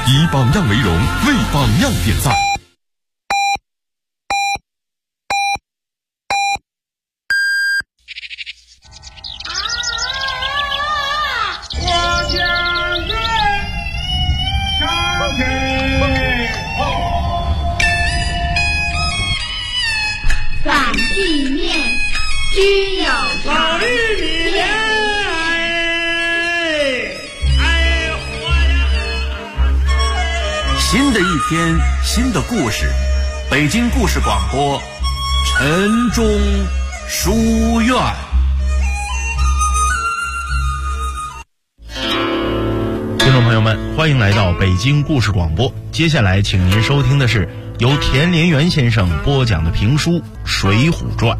以榜样为荣，为榜样点赞。 反地面均有常。 新的一天，新的故事，北京故事广播，晨钟书院。 听众朋友们，欢迎来到北京故事广播。接下来，请您收听的是由田连元先生播讲的评书《水浒传》。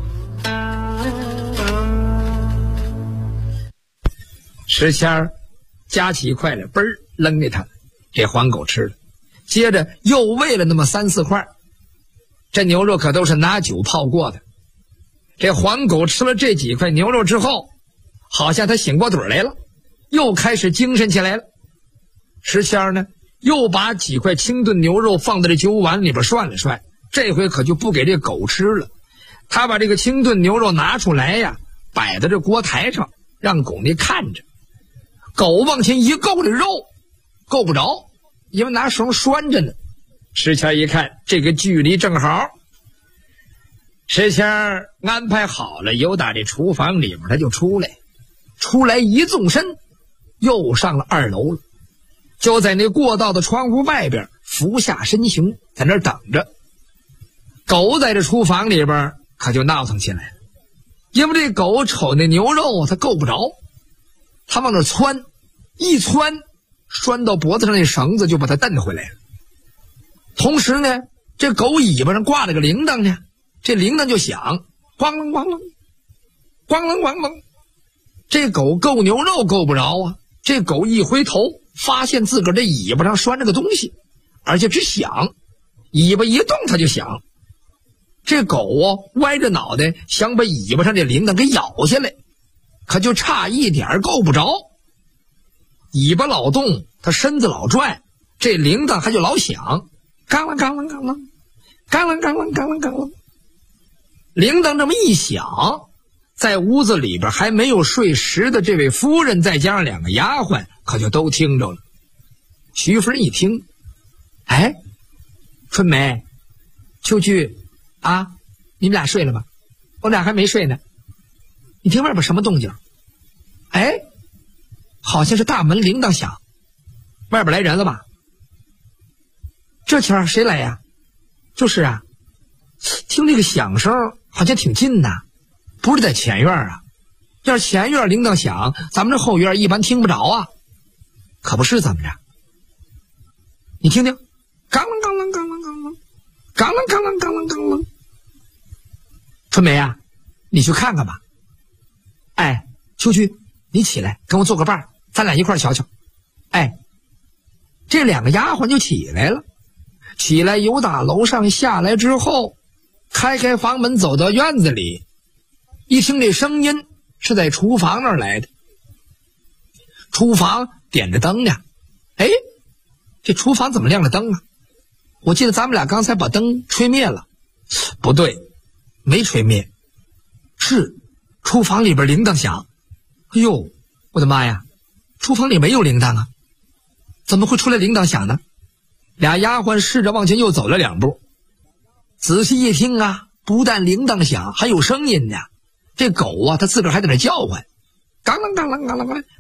石谦儿夹起一块来，嘣儿扔给他，这黄狗吃了。接着又喂了那么3、4块，这牛肉可都是拿酒泡过的。这黄狗吃了这几块牛肉之后，好像他醒过盹来了，又开始精神起来了。石谦儿呢，又把几块清炖牛肉放在这酒碗里边涮了涮，这回可就不给这狗吃了。他把这个清炖牛肉拿出来呀，摆在这锅台上，让狗那看着。狗往前一够这肉，够不着，因为拿绳拴着呢。石谦一看这个距离正好，石谦安排好了，由打这厨房里面他就出来一纵身，又上了2楼了。就在那过道的窗户外边俯下身形，在那儿等着。狗在这厨房里边可就闹腾起来了，因为这狗瞅那牛肉它够不着，它往那窜，一窜拴到脖子上那绳子就把它蹬回来了。同时呢，这狗尾巴上挂了个铃铛呢，这铃铛就响，咣啷咣啷咣啷咣啷。这狗够牛肉够不着啊，这狗一回头发现自个儿这尾巴上拴着个东西，而且只响，尾巴一动它就响。这狗歪着脑袋想把尾巴上这铃铛给咬下来，可就差一点够不着。尾巴老动，它身子老转，这铃铛还就老响，嘎啷嘎啷嘎啷嘎啷嘎啷嘎啷嘎啷。铃铛这么一响，在屋子里边还没有睡实的这位夫人再加上2个丫鬟可就都听着了。徐夫人一听，哎，春梅、秋菊啊，你们俩睡了吗？我俩还没睡呢。你听外边什么动静？哎，好像是大门铃铛响，外边来人了吧？这前儿谁来呀？就是啊，听这个响声好像挺近呐，不是在前院啊。要是前院铃铛响，咱们这后院一般听不着啊。可不是怎么着？你听听，嘎啷嘎啷嘎啷嘎啷嘎啷嘎啷嘎啷嘎啷。春梅啊，你去看看吧。哎，秋菊，你起来跟我做个伴儿，咱俩一块儿瞧瞧。哎，这2个丫鬟就起来了，起来由打楼上下来之后，开房门走到院子里，一听这声音是在厨房那儿来的。厨房点着灯呢，哎，这厨房怎么亮着灯啊？我记得咱们俩刚才把灯吹灭了。不对，没吹灭，是厨房里边铃铛响。哎呦，我的妈呀，厨房里没有铃铛啊，怎么会出来铃铛响呢？2丫鬟试着往前又走了2步，仔细一听啊，不但铃铛响，还有声音呢。这狗啊，它自个儿还在那叫唤，嘎啷嘎啷嘎啷嘎啷，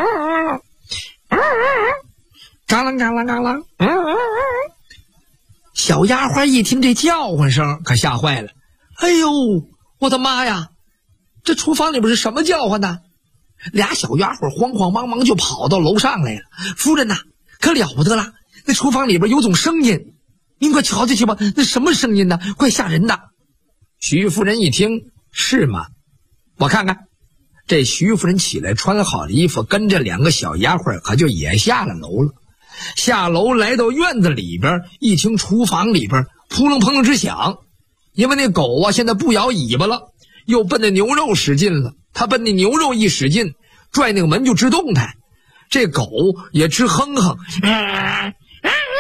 嘎啷嘎啷嘎啷，小丫鬟一听这叫唤声，可吓坏了。哎呦，我的妈呀，这厨房里边是什么叫唤呢？2小丫鬟慌慌忙忙就跑到楼上来了。夫人呐，可了不得了，那厨房里边有种声音，您快瞧瞧去吧，那什么声音呢？快吓人的。徐夫人一听，是吗？我看看。这徐夫人起来穿好了衣服，跟着2个小丫鬟可就也下了楼了。下楼来到院子里边，一听厨房里边扑棱扑棱直响，因为那狗啊现在不摇尾巴了，又奔那牛肉使劲了。他奔那牛肉一使劲，拽那个门就直动弹，这狗也直哼哼，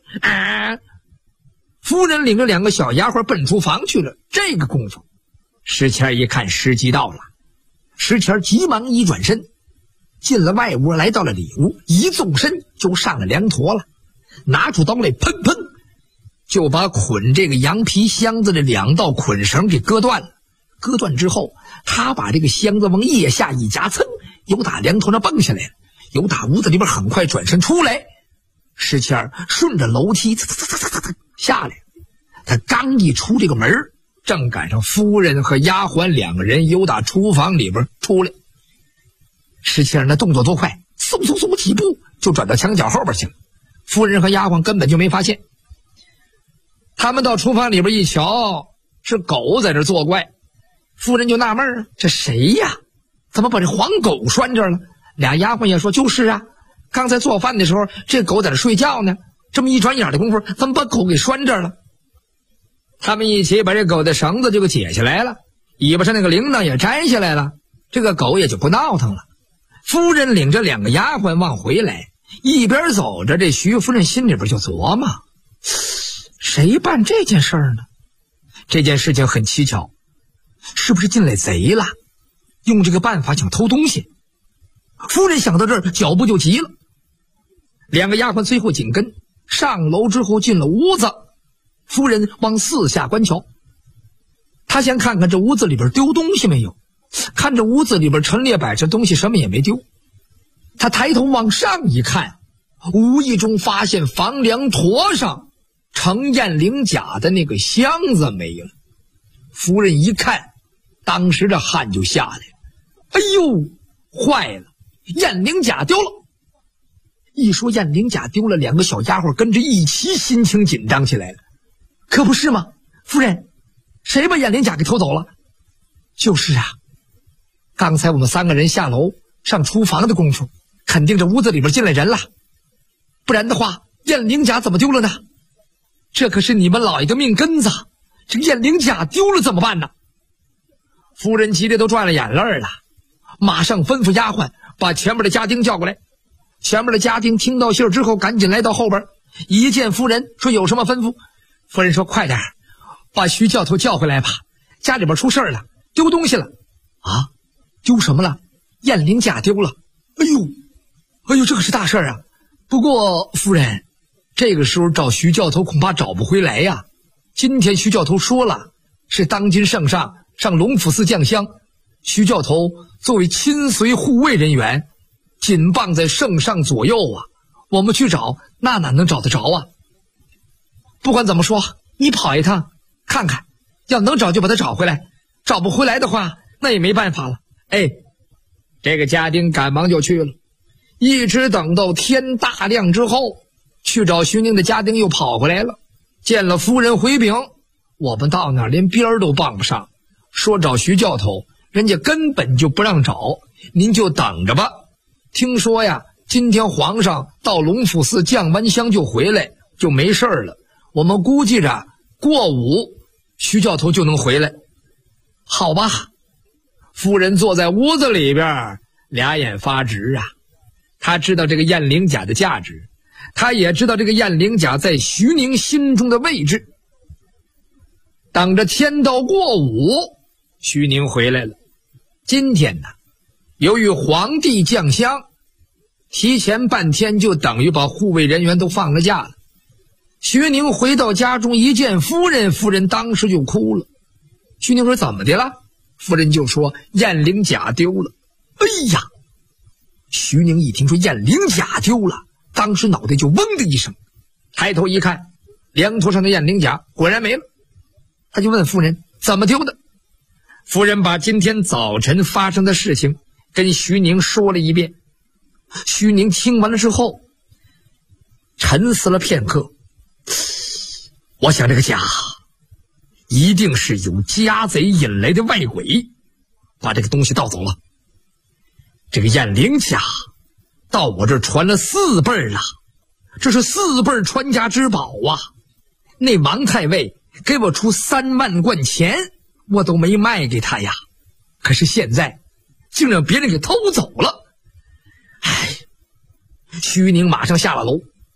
夫人领着2个小丫鬟奔厨房去了。这个功夫，石谦一看时机到了，石谦急忙一转身，进了外屋，来到了里屋，一纵身就上了梁坨了，拿出刀来，砰砰就把捆这个羊皮箱子的2道捆绳给割断了。割断之后，他把这个箱子往腋下一夹，噌，由打梁头上蹦下来了，由打屋子里边很快转身出来。石谦顺着楼梯下来，他刚一出这个门，正赶上夫人和丫鬟2个人由打厨房里边出来。石谦那动作多快，嗖嗖嗖几步就转到墙角后边去了。夫人和丫鬟根本就没发现。他们到厨房里边一瞧，是狗在这作怪。夫人就纳闷啊，这谁呀？怎么把这黄狗拴这儿了？俩丫鬟也说，就是啊，刚才做饭的时候这狗在这睡觉呢，这么一转眼的功夫，怎么把狗给拴这儿了？他们一起把这狗的绳子就给解下来了，尾巴上那个铃铛也摘下来了，这个狗也就不闹腾了。夫人领着2个丫鬟往回来，一边走着，这徐夫人心里边就琢磨，谁办这件事儿呢？这件事情很蹊跷，是不是进来贼了，用这个办法想偷东西？夫人想到这儿，脚步就急了。2个丫鬟随后紧跟，上楼之后进了屋子。夫人往四下观瞧，她先看看这屋子里边丢东西没有，看着屋子里边陈列摆着东西，什么也没丢。她抬头往上一看，无意中发现房梁坨上盛燕翎甲的那个箱子没了。夫人一看，当时这汗就下来了，哎呦，坏了，燕翎甲丢了。一说燕翎甲丢了，2个小家伙跟着一起心情紧张起来了。可不是吗？夫人，谁把燕翎甲给偷走了？就是啊，刚才我们3个人下楼上厨房的功夫，肯定这屋子里边进来人了，不然的话燕翎甲怎么丢了呢？这可是你们老爷的命根子，这个燕翎甲丢了怎么办呢？夫人急得都转了眼泪了，马上吩咐丫鬟把前面的家丁叫过来。前面的家丁听到信儿之后，赶紧来到后边，一见夫人说有什么吩咐。夫人说，快点把徐教头叫回来吧，家里边出事儿了，丢东西了。啊，丢什么了？燕翎甲丢了。哎呦，这可是大事啊。不过夫人，这个时候找徐教头恐怕找不回来呀。今天徐教头说了，是当今圣上上龙府寺降香，徐教头作为亲随护卫人员，紧傍在圣上左右啊，我们去找那哪能找得着啊？不管怎么说，你跑一趟看看，要能找就把他找回来，找不回来的话那也没办法了。这个家丁赶忙就去了，一直等到天大亮之后，去找徐宁的家丁又跑回来了，见了夫人回禀，我们到那儿连边儿都傍不上，说找徐教头，人家根本就不让找，您就等着吧。听说呀，今天皇上到龙府寺降完香就回来，就没事了，我们估计着过午徐教头就能回来。好吧，夫人坐在屋子里边，俩眼发直啊。他知道这个燕翎甲的价值，他也知道这个燕翎甲在徐宁心中的位置。等着天到过午，徐宁回来了。今天呢，由于皇帝降香，提前半天就等于把护卫人员都放了假了。徐宁回到家中一见夫人，夫人当时就哭了。徐宁说怎么的了？夫人就说燕翎甲丢了。哎呀，徐宁一听说燕翎甲丢了，当时脑袋就嗡的一声，抬头一看，梁头上的燕翎甲果然没了。他就问夫人怎么丢的。夫人把今天早晨发生的事情跟徐宁说了一遍。徐宁听完了之后沉思了片刻，我想这个甲一定是有家贼引来的外鬼，把这个东西盗走了。这个燕翎甲到我这儿传了4辈了，这是4辈传家之宝啊。那王太尉给我出3万贯钱，我都没卖给他呀，可是现在竟让别人给偷走了。徐宁马上下了楼，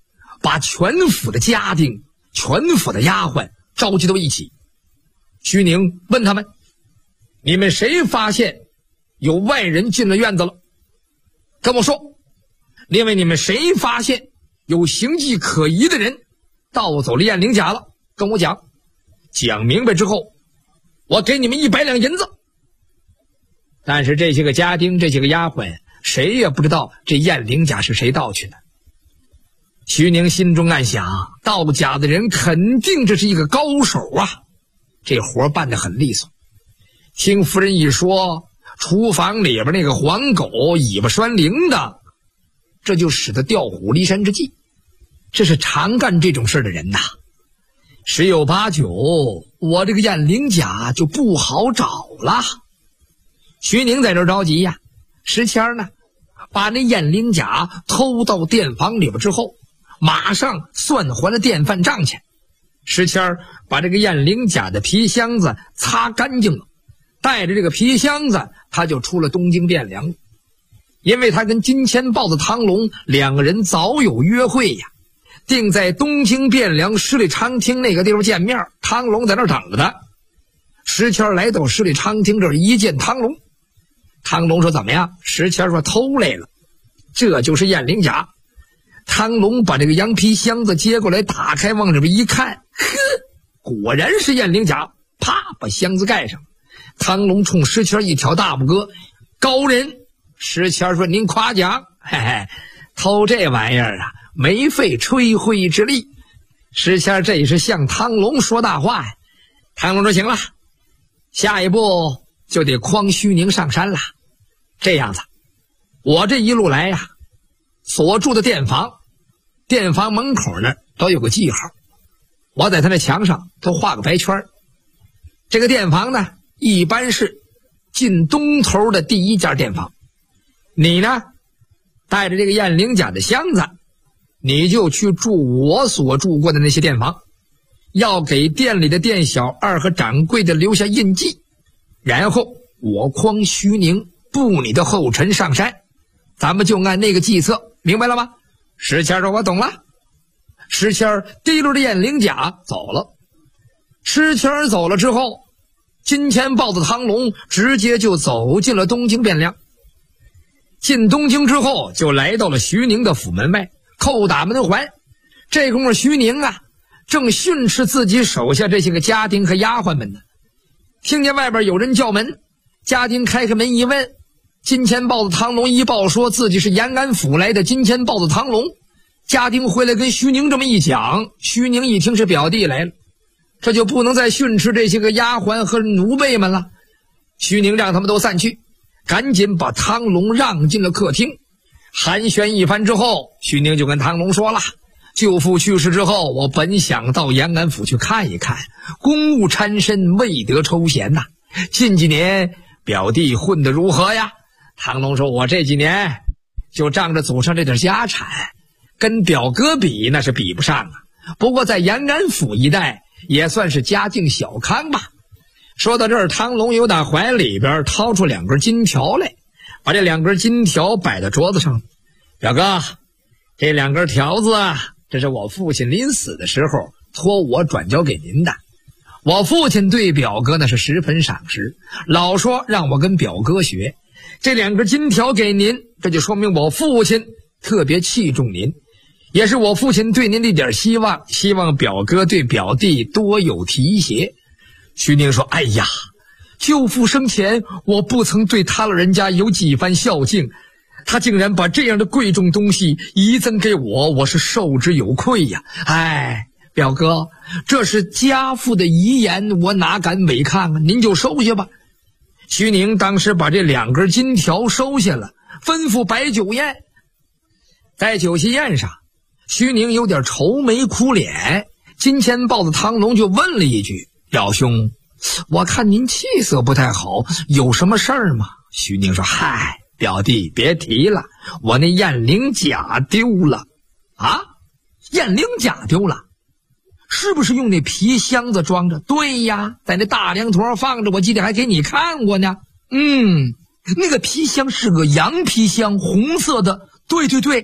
把全府的家丁、全府的丫鬟召集到一起。徐宁问他们：你们谁发现有外人进了院子了？跟我说。另外，你们谁发现有形迹可疑的人盗走了燕翎甲了？跟我讲。讲明白之后，我给你们100两银子。但是这些个家丁、这些个丫鬟，谁也不知道这燕翎甲是谁盗去的。徐宁心中暗想，盗甲的人肯定这是一个高手啊，这活办得很利索。听夫人一说，厨房里边那个黄狗尾巴拴铃的，这就使得调虎离山之计。这是常干这种事的人呐，十有八九我这个燕翎甲就不好找了。徐宁在这着急呀，石谦呢把那燕翎甲偷到店房里边之后，马上算还了店饭账钱。石谦把这个燕翎甲的皮箱子擦干净了，带着这个皮箱子他就出了东京汴梁了。因为他跟金钱豹子汤龙两个人早有约会呀，定在东京汴梁十里长厅那个地方见面。汤龙在那儿等着他。石谦来到十里长厅这儿一见汤龙，汤龙说怎么样？石谦说偷来了，这就是燕翎甲。汤龙把这个羊皮箱子接过来，打开往里边一看，呵，果然是燕翎甲，啪把箱子盖上。汤龙冲石谦一挑大拇哥，高人。石谦说您夸奖，嘿嘿，偷这玩意儿啊，没费吹灰之力。石谦这也是向汤龙说大话呀。汤龙说行了，下一步就得诓虚宁上山了。这样子，我这一路来呀，所住的店房门口那儿都有个记号，我在他那墙上都画个白圈。这个店房呢，一般是进东头的第一家店房。你呢，带着这个燕翎甲的箱子，你就去住我所住过的那些店房，要给店里的店小二和掌柜的留下印记，然后我诓虚宁步你的后尘上山，咱们就按那个计策，明白了吗？石谦说我懂了。石谦提溜着燕翎甲走了。石谦走了之后，金钱豹子汤龙直接就走进了东京汴梁。进东京之后，就来到了徐宁的府门外，叩打门环。这功夫徐宁啊，正训斥自己手下这些个家丁和丫鬟们呢。听见外边有人叫门，家丁开开门一问，金钱豹子汤龙一报说自己是延安府来的金钱豹子汤龙。家丁回来跟徐宁这么一讲，徐宁一听是表弟来了，这就不能再训斥这些个丫鬟和奴婢们了。徐宁让他们都散去，赶紧把汤龙让进了客厅。寒暄一番之后，徐宁就跟汤龙说了，舅父去世之后，我本想到延安府去看一看，公务缠身，未得抽闲呐。近几年表弟混得如何呀？汤龙说，我这几年就仗着祖上这点家产，跟表哥比那是比不上啊。不过在延安府一带也算是家境小康吧。说到这儿，汤龙由打怀里边掏出2根金条来，把这2根金条摆在桌子上。表哥，这2根条子啊，这是我父亲临死的时候托我转交给您的。我父亲对表哥呢是十分赏识，老说让我跟表哥学。这2根金条给您，这就说明我父亲特别器重您，也是我父亲对您的一点希望，希望表哥对表弟多有提携。徐宁说，哎呀，舅父生前我不曾对他老人家有几番孝敬，他竟然把这样的贵重东西遗赠给我，我是受之有愧呀。哎，表哥，这是家父的遗言，我哪敢违抗啊，您就收下吧。徐宁当时把这2根金条收下了，吩咐摆酒宴。在酒席宴上，徐宁有点愁眉苦脸，金钱豹子汤龙就问了一句，表兄，我看您气色不太好，有什么事儿吗？徐宁说，嗨，表弟别提了，我那燕翎甲丢了。啊，燕翎甲丢了？是不是用那皮箱子装着？对呀，在那大梁头放着，我记得还给你看过呢。那个皮箱是个羊皮箱，红色的。对对对，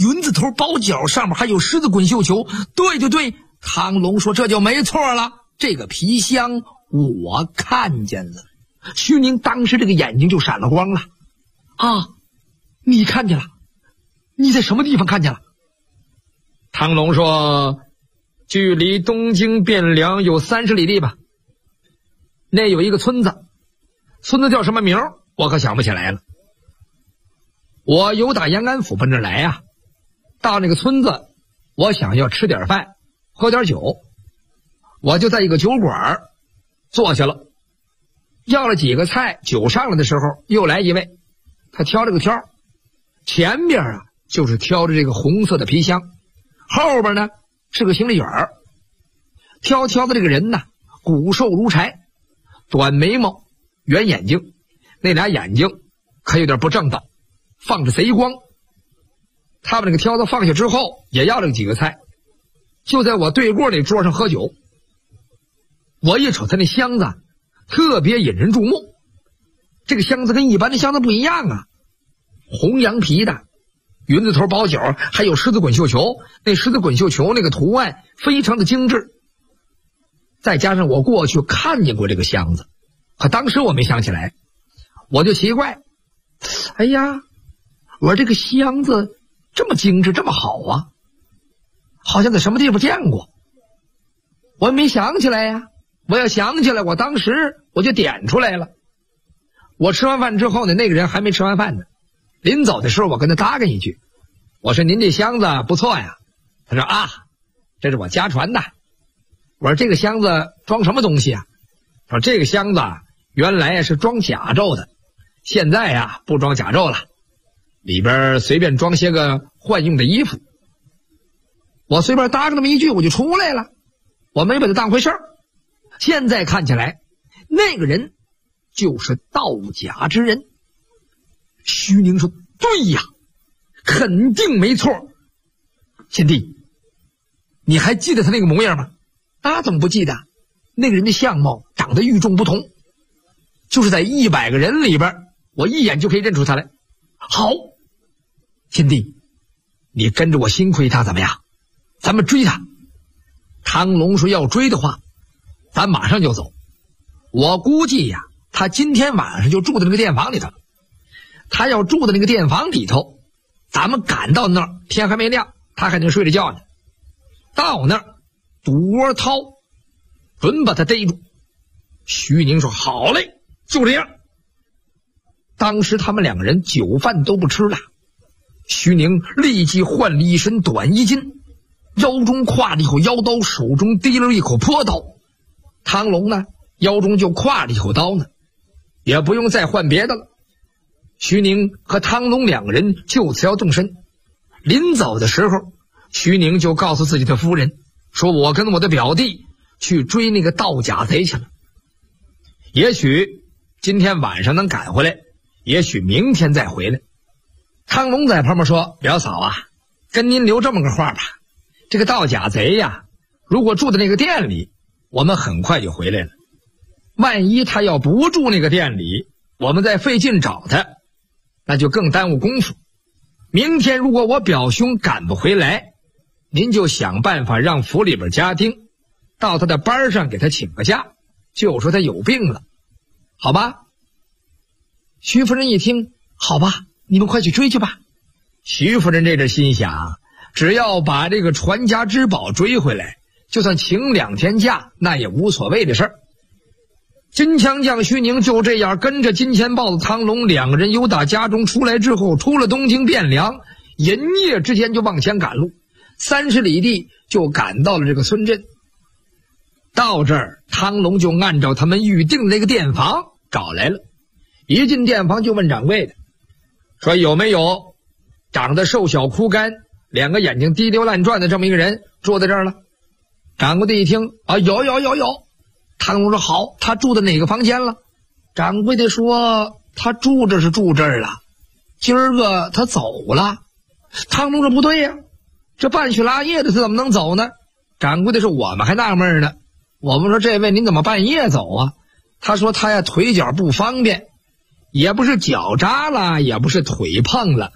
云字头包角，上面还有狮子滚绣球。对对对，汤龙说这就没错了，这个皮箱我看见了。徐宁当时这个眼睛就闪了光了。啊，你看见了？你在什么地方看见了？汤龙说，距离东京汴梁有30里地吧。那有一个村子，村子叫什么名我可想不起来了。我由打延安府奔这来呀，到那个村子，我想要吃点饭，喝点酒，我就在一个酒馆坐下了，要了几个菜，酒上来的时候，又来一位，他挑了个挑，前边啊就是挑着这个红色的皮箱，后边呢是个行李员挑的这个人呢，骨瘦如柴，短眉毛，圆眼睛，那俩眼睛可有点不正道，放着贼光。他把那个挑子放下之后，也要了几个菜，就在我对过那桌上喝酒。我一瞅他那箱子特别引人注目，这个箱子跟一般的箱子不一样啊，红羊皮的，云字头包角，还有狮子滚绣球，那狮子滚绣球那个图案非常的精致。再加上我过去看见过这个箱子，可当时我没想起来，我就奇怪，哎呀，我说这个箱子这么精致这么好啊，好像在什么地方见过，我没想起来呀。我要想起来，我当时我就点出来了。我吃完饭之后呢，那个人还没吃完饭呢，临走的时候我跟他搭个一句，我说您这箱子不错呀。他说啊，这是我家传的。我说这个箱子装什么东西啊？他说这个箱子原来是装甲胄的，现在呀不装甲胄了，里边随便装些个换用的衣服。我随便搭个那么一句我就出来了，我没把它当回事儿。现在看起来那个人就是盗甲之人。徐宁说对呀，肯定没错。贤弟，你还记得他那个模样吗？那怎么不记得？那个人的相貌长得与众不同，就是在100个人里边我一眼就可以认出他来。好，贤弟，你跟着我新亏他怎么样？咱们追他。汤龙说要追的话，咱马上就走。我估计呀，他今天晚上就住在那个店房里头。他要住在那个店房里头，咱们赶到那儿，天还没亮，他还能睡着觉呢。到那儿堵窝掏，准把他逮住。徐宁说好嘞，就这样。当时他们2个人酒饭都不吃了，徐宁立即换了一身短衣襟，腰中挎了一口腰刀，手中提了一口坡刀。汤龙呢，腰中就挎了一口刀呢，也不用再换别的了。徐宁和汤龙2个人就此要动身。临走的时候，徐宁就告诉自己的夫人说，我跟我的表弟去追那个盗甲贼去了，也许今天晚上能赶回来，也许明天再回来。汤龙在旁边说，表嫂啊，跟您留这么个话吧，这个盗甲贼呀，如果住在那个店里，我们很快就回来了，万一他要不住那个店里，我们再费劲找他，那就更耽误功夫。明天如果我表兄赶不回来，您就想办法让府里边家丁到他的班上给他请个假，就说他有病了，好吧？徐夫人一听，好吧，你们快去追去吧。徐夫人这阵心想，只要把这个传家之宝追回来，就算请2天假那也无所谓的事儿。金枪将徐宁就这样跟着金钱豹子汤龙2个人由打家中出来之后，出了东京汴梁，银夜之间就往前赶路，30里地就赶到了这个村镇。到这儿，汤龙就按照他们预定的那个店房找来了。一进店房就问掌柜的说，有没有长得瘦小枯干，2个眼睛滴溜乱转的这么一个人住在这儿了？掌柜的一听啊，有。汤龙说好，他住在哪个房间了？掌柜的说他住着是住这儿了，今儿个他走了。汤龙说不对呀，这半宿拉夜的他怎么能走呢？掌柜的说我们还纳闷呢，我们说这位您怎么半夜走啊？他说他呀腿脚不方便，也不是脚扎了，也不是腿碰了，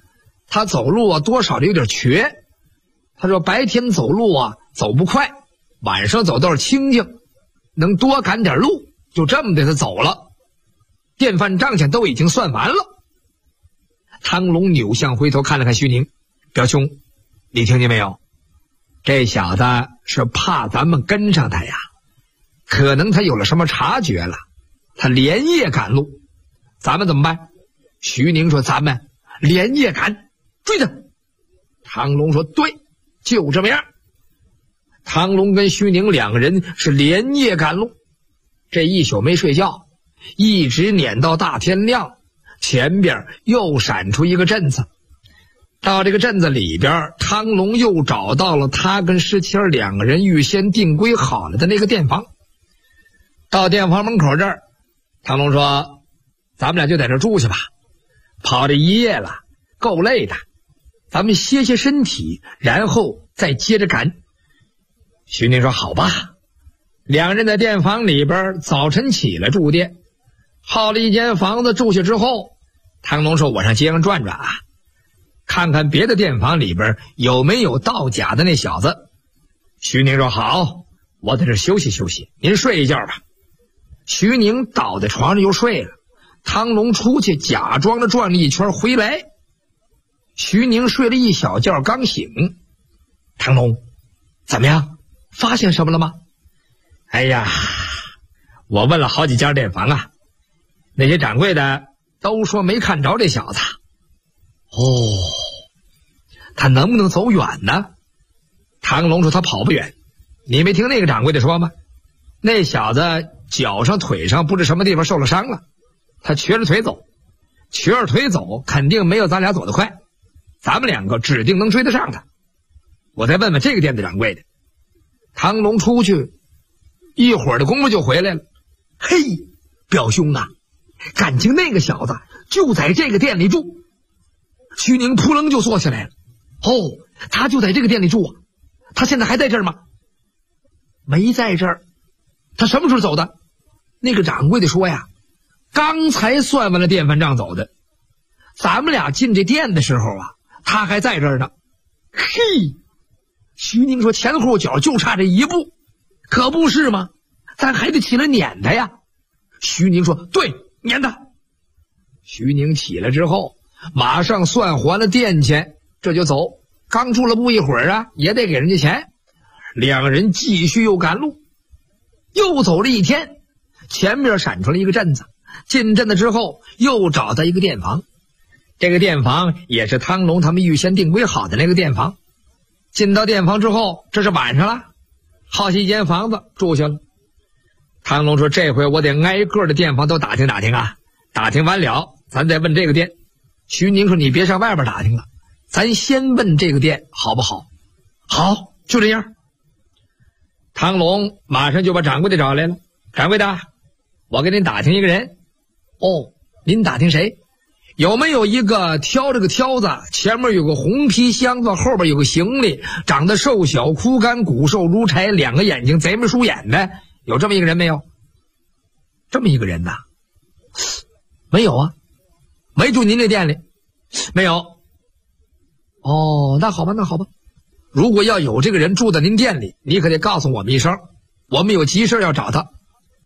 他走路啊多少的有点瘸。他说白天走路啊走不快，晚上走倒是清静，能多赶点路。就这么的他走了，电饭账钱都已经算完了。汤龙扭向回头看了看徐宁，表兄，你听见没有？这小子是怕咱们跟上他呀，可能他有了什么察觉了，他连夜赶路，咱们怎么办？徐宁说咱们连夜赶，追他。汤龙说对，就这么样。汤龙跟徐宁两个人是连夜赶路，这一宿没睡觉，一直撵到大天亮，前边又闪出一个镇子。到这个镇子里边，汤龙又找到了他跟石七儿两个人预先定规好了的那个店房。到店房门口这儿，汤龙说咱们俩就在这住去吧，跑这一夜了，够累的，咱们歇歇身体，然后再接着赶。徐宁说好吧。两人在店房里边早晨起来住店，耗了一间房子住下之后，汤龙说我上街上转转啊，看看别的店房里边有没有盗假的那小子。徐宁说好，我在这休息休息，您睡一觉吧。徐宁倒在床上又睡了，汤龙出去假装的转了一圈回来。徐宁睡了一小觉刚醒，汤龙怎么样，发现什么了吗？哎呀，我问了好几家店房啊，那些掌柜的都说没看着这小子。哦，他能不能走远呢？汤龙说他跑不远，你没听那个掌柜的说吗？那小子脚上腿上不知什么地方受了伤了，他瘸着腿走，瘸着腿走肯定没有咱俩走得快，咱们两个指定能追得上他。我再问问这个店的掌柜的。汤龙出去一会儿的功夫就回来了。嘿，表兄啊，感情那个小子就在这个店里住。徐宁扑棱就坐起来了。哦，他就在这个店里住啊？他现在还在这儿吗？没在这儿。他什么时候走的？那个掌柜的说呀，刚才算完了电饭账走的。咱们俩进这店的时候啊，他还在这儿呢。嘿，徐宁说前后脚就差这一步，可不是吗？咱还得起来撵他呀。徐宁说对，撵他。徐宁起来之后马上算还了店钱，这就走。刚住了不一会儿啊，也得给人家钱。两人继续又赶路，又走了一天，前面闪出了一个镇子。进镇子之后又找到一个店房，这个店房也是汤龙他们预先定规好的那个店房。进到店房之后，这是晚上了，好些间房子住下了。汤龙说这回我得挨个的店房都打听打听啊，打听完了咱再问这个店。徐宁说你别上外边打听了，咱先问这个店好不好？好，就这样。汤龙马上就把掌柜的找来了。掌柜的，我给您打听一个人。哦，您打听谁？有没有一个挑着个挑子，前面有个红皮箱子，后边有个行李，长得瘦小枯干，骨瘦如柴，两个眼睛贼眉鼠眼的，有这么一个人没有？这么一个人呐？没有啊，没住您这店里？没有。哦，那好吧，那好吧。如果要有这个人住在您店里，你可得告诉我们一声，我们有急事要找他。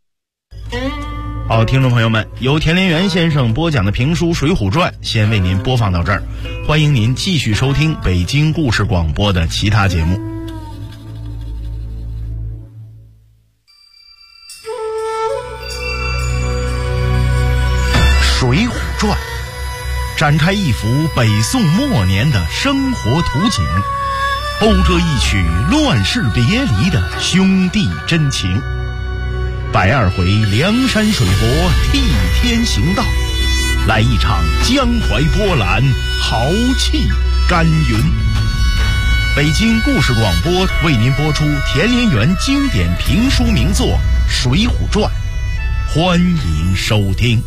好，听众朋友们，由田连元先生播讲的评书《水浒传》先为您播放到这儿，欢迎您继续收听北京故事广播的其他节目。《水浒传》展开一幅北宋末年的生活图景，勾着一曲乱世别离的兄弟真情。120回梁山水泊替天行道，来一场江淮波澜，豪气干云。北京故事广播为您播出田连元经典评书名作《水浒传》，欢迎收听。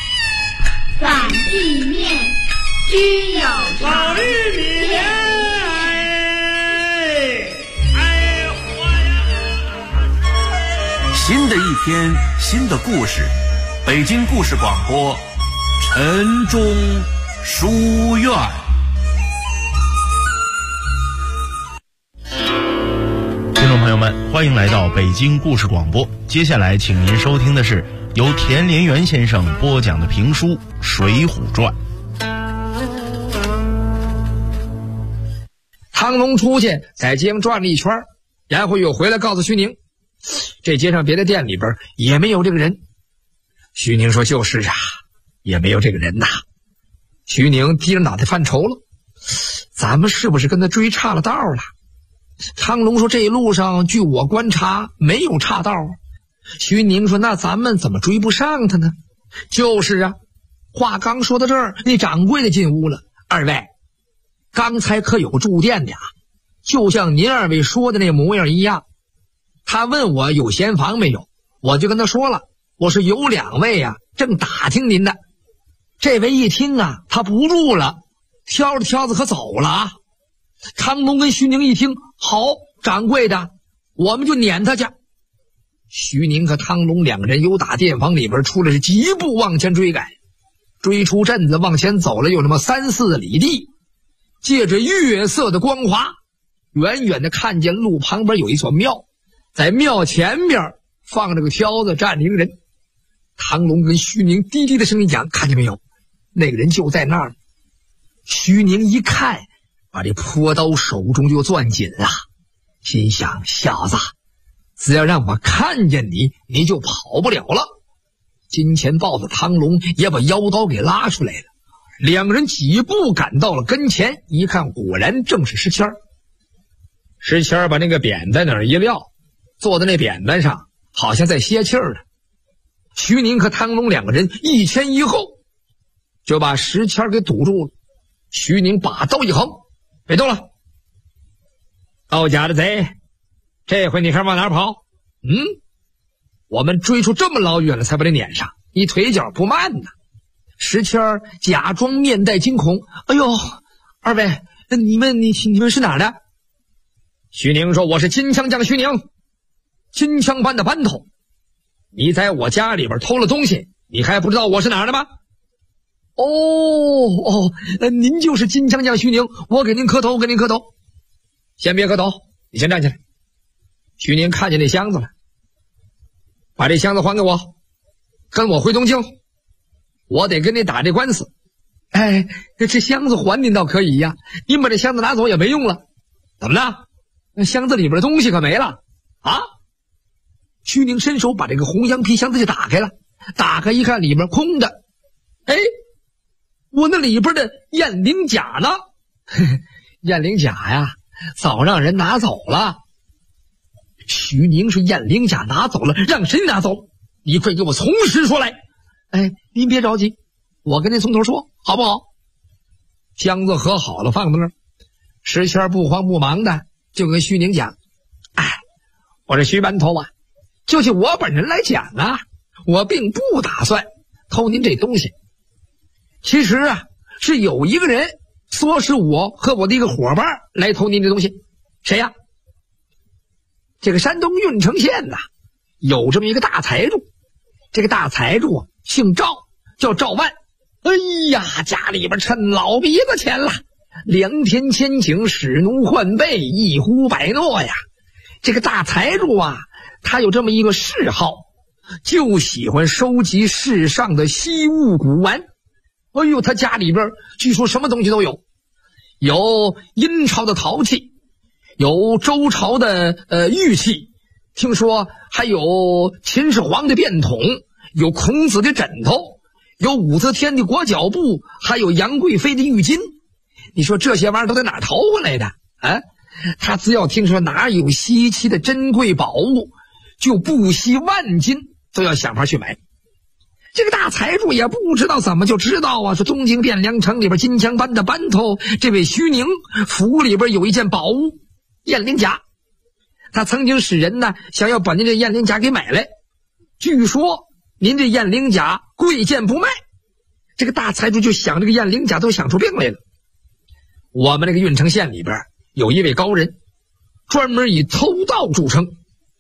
地面均有法律里面新的一天，新的故事，北京故事广播，陈忠书院。 听众朋友们，欢迎来到北京故事广播。接下来请您收听的是由田连元先生播讲的评书《水浒传》。 汤龙出去在街上转了一圈，然后又回来告诉徐宁，这街上别的店里边也没有这个人。徐宁说：“就是啊，也没有这个人呐。”徐宁低着脑袋犯愁了，咱们是不是跟他追差了道了？汤龙说：“这一路上据我观察没有差道啊。”徐宁说：“那咱们怎么追不上他呢？”就是啊，话刚说到这儿，那掌柜的进屋了。二位，刚才可有住店的呀？就像您二位说的那模样一样。他问我有闲房没有，我就跟他说了，我说有2位呀，正打听您的。这位一听啊，他不住了，挑着挑子可走了啊。汤龙跟徐宁一听，好，掌柜的，我们就撵他去。徐宁和汤龙2个人由打店房里边出来，是疾步往前追赶，追出镇子往前走了有那么3、4里地，借着月色的光华，远远的看见路旁边有一所庙，在庙前面放着个挑子，站着一个人。汤龙跟徐宁低低的声音讲：“看见没有？那个人就在那儿。”徐宁一看，把这坡刀手中就攥紧了，心想：小子，只要让我看见你，你就跑不了了。金钱豹子汤龙也把腰刀给拉出来了，2个人几步赶到了跟前，一看果然正是石谦儿。石谦儿把那个扁担那儿一撂，坐在那扁担上好像在歇气儿呢。徐宁和汤龙2个人一前一后就把石谦儿给堵住了。徐宁把刀一横：“别动了！盗假的贼，这回你看往哪儿跑？我们追出这么老远了才把你撵上，你腿脚不慢呢。”石谦儿假装面带惊恐：“哎呦，二位，你们是哪儿的？”徐宁说：“我是金枪将徐宁，金枪班的班头。你在我家里边偷了东西，你还不知道我是哪儿的吗？”“您就是金枪将徐宁，我给您磕头，给您磕头。”“先别磕头，你先站起来。”徐宁看见那箱子了：“把这箱子还给我，跟我回东京，我得跟你打这官司。”“哎，这箱子还您倒可以呀，您把这箱子拿走也没用了。”“怎么了？那箱子里边的东西可没了啊？”徐宁伸手把这个红羊皮箱子就打开了，打开一看，里边空的。“哎，我那里边的燕翎甲呢？”“燕翎甲呀，早让人拿走了。”徐宁说：“燕翎甲拿走了，让谁拿走？你快给我从实说来。”“哎，您别着急，我跟您从头说，好不好？”箱子合好了，放在那儿。石谦不慌不忙的就跟徐宁讲：“哎，我这徐班头啊，就我本人来讲啊，我并不打算偷您这东西。其实啊，是有一个人唆使我和我的一个伙伴来偷您这东西。谁呀？这个山东郓城县呐，有这么一个大财主。这个大财主啊，姓赵，叫赵万。哎呀，家里边趁老鼻子钱了，良田千顷，使奴换辈，一呼百诺呀。这个大财主啊，他有这么一个嗜好，就喜欢收集世上的稀物古玩。哎呦，他家里边据说什么东西都有，有殷朝的陶器，有周朝的玉器，听说还有秦始皇的便桶，有孔子的枕头，有武则天的裹脚布，还有杨贵妃的浴巾。你说这些玩意儿都在哪儿淘回来的啊？他只要听说哪有稀奇的珍贵宝物，就不惜万金都要想法去买。这个大财主也不知道怎么就知道啊，说东京汴梁城里边金枪班的班头这位徐宁府里边有一件宝物燕翎甲，他曾经使人呢想要把您这燕翎甲给买来，据说您这燕翎甲贵贱不卖。这个大财主就想这个燕翎甲都想出病来了。我们那个郓城县里边有一位高人，专门以偷盗著称，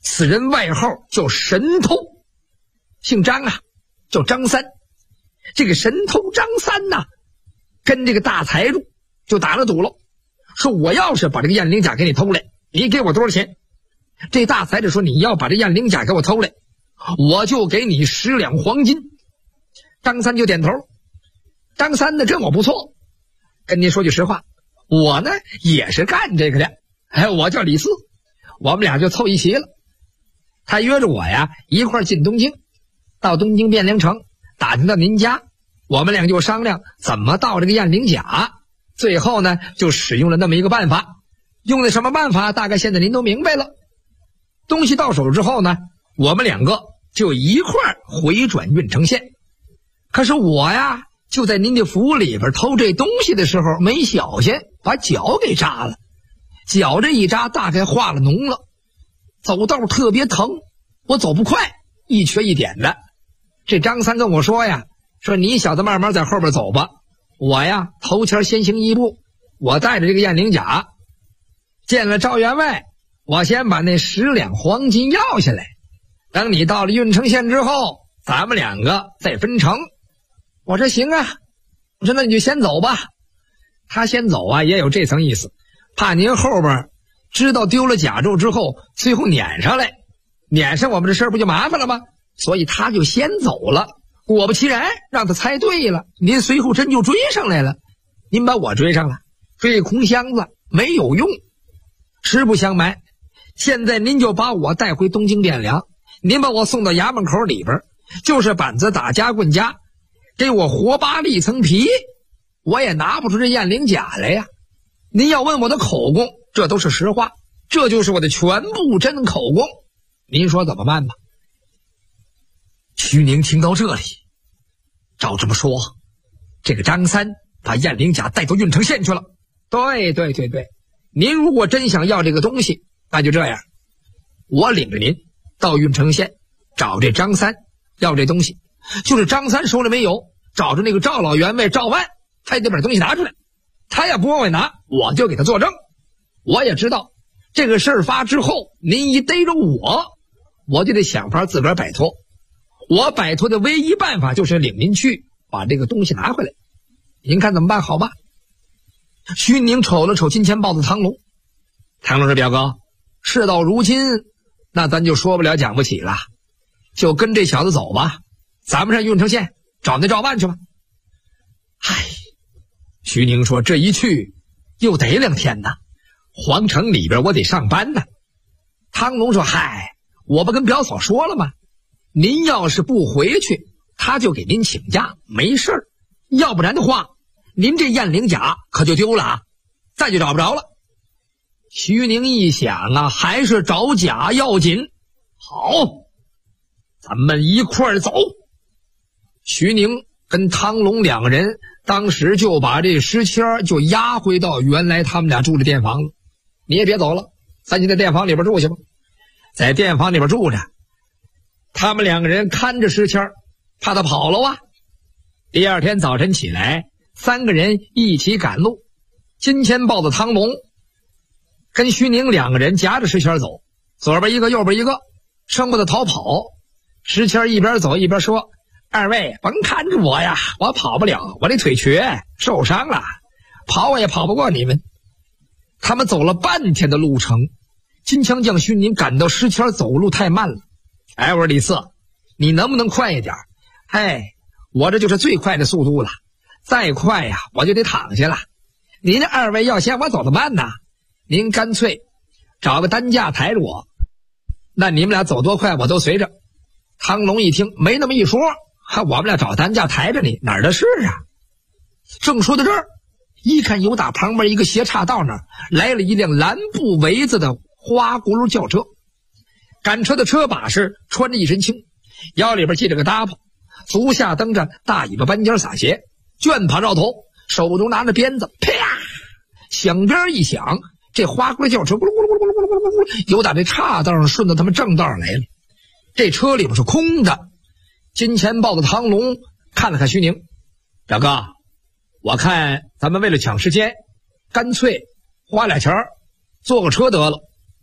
此人外号叫神偷，姓张啊，叫张三。这个神偷张三呐，跟这个大财主就打了赌了，说我要是把这个验灵甲给你偷来，你给我多少钱？这大财主说你要把这验灵甲给我偷来，我就给你10两黄金。张三就点头。张三呢，这我不错，跟您说句实话，我呢也是干这个的，我叫李四，我们俩就凑一齐了。他约着我呀一块进东京，到东京汴梁城打听到您家，我们俩就商量怎么盗这个验灵甲，最后呢就使用了那么一个办法。用的什么办法大概现在您都明白了。东西到手之后呢，我们两个就一块回转郓城县。可是我呀就在您的府里边偷这东西的时候没小心，把脚给扎了，脚这一扎大概化了脓了，走道特别疼，我走不快，一瘸一点的。这张三跟我说呀，说你小子慢慢在后边走吧，我呀头前先行一步，我带着这个验灵甲见了赵员外，我先把那10两黄金要下来，等你到了郓城县之后，咱们两个再分成。我说行啊，我说那你就先走吧。他先走啊也有这层意思，怕您后边知道丢了甲胄之后最后撵上来，撵上我们这事儿不就麻烦了吗？所以他就先走了。果不其然，让他猜对了，您随后真就追上来了。您把我追上了，追空箱子没有用。实不相瞒，现在您就把我带回东京汴梁，您把我送到衙门口里边，就是板子打夹棍夹，给我活扒了一层皮，我也拿不出这验灵甲来呀。您要问我的口供，这都是实话，这就是我的全部真口供，您说怎么办吧？徐宁听到这里，照这么说，这个张三把验灵甲带到郓城县去了。对，您如果真想要这个东西，那就这样，我领着您到郓城县找这张三要这东西，就是张三手里没有，找着那个赵老员外赵万，他也得把东西拿出来，他也不往外拿，我就给他作证。我也知道这个事儿发之后，您一逮着我就得想法自个儿摆脱，我摆脱的唯一办法就是领您去把这个东西拿回来，您看怎么办好吧？徐宁瞅了瞅金钱豹子唐龙，唐龙说表哥，事到如今那咱就说不了讲不起了，就跟这小子走吧，咱们上郓城县找那赵万去吧。唉，徐宁说这一去又得2天呢，皇城里边我得上班呢。唐龙说嗨，我不跟表嫂说了吗？您要是不回去，他就给您请假，没事儿，要不然的话您这验灵甲可就丢了啊，再就找不着了。徐宁一想啊，还是找甲要紧，好，咱们一块儿走。徐宁跟汤龙2个人当时就把这石谦就押回到原来他们俩住的店房了。你也别走了，咱就在店房里边住去吧。在店房里边住着，他们2个人看着石谦，怕他跑了啊。第二天早晨起来，3个人一起赶路，金钱豹子汤龙跟徐宁2个人夹着石谦走，左边一个右边一个，生不得逃跑。石谦一边走一边说，二位甭看着我呀，我跑不了，我这腿瘸受伤了，跑我也跑不过你们。他们走了半天的路程，金枪将徐宁感到石谦走路太慢了。我说李四，你能不能快一点？我这就是最快的速度了，再快呀我就得躺下了。您2位要嫌我走得慢呐，您干脆找个担架抬着我，那你们俩走多快我都随着。汤龙一听没那么一说，我们俩找担架抬着你，哪儿的事啊？正说到这儿，一看有打旁边一个斜岔道那儿来了一辆蓝布围子的花轱辘轿车，赶车的车把式穿着一身青，腰里边系着个搭袄，足下蹬着大尾巴斑尖撒鞋，卷耙绕头，手中拿着鞭子，啪，响鞭一响，这花轱辘轿车咕噜咕噜咕噜咕噜咕噜咕噜由打这岔道上顺到他们正道上来了。这车里边是空的。金钱豹子汤龙看了看徐宁，表哥，我看咱们为了抢时间，干脆花2钱坐个车得了。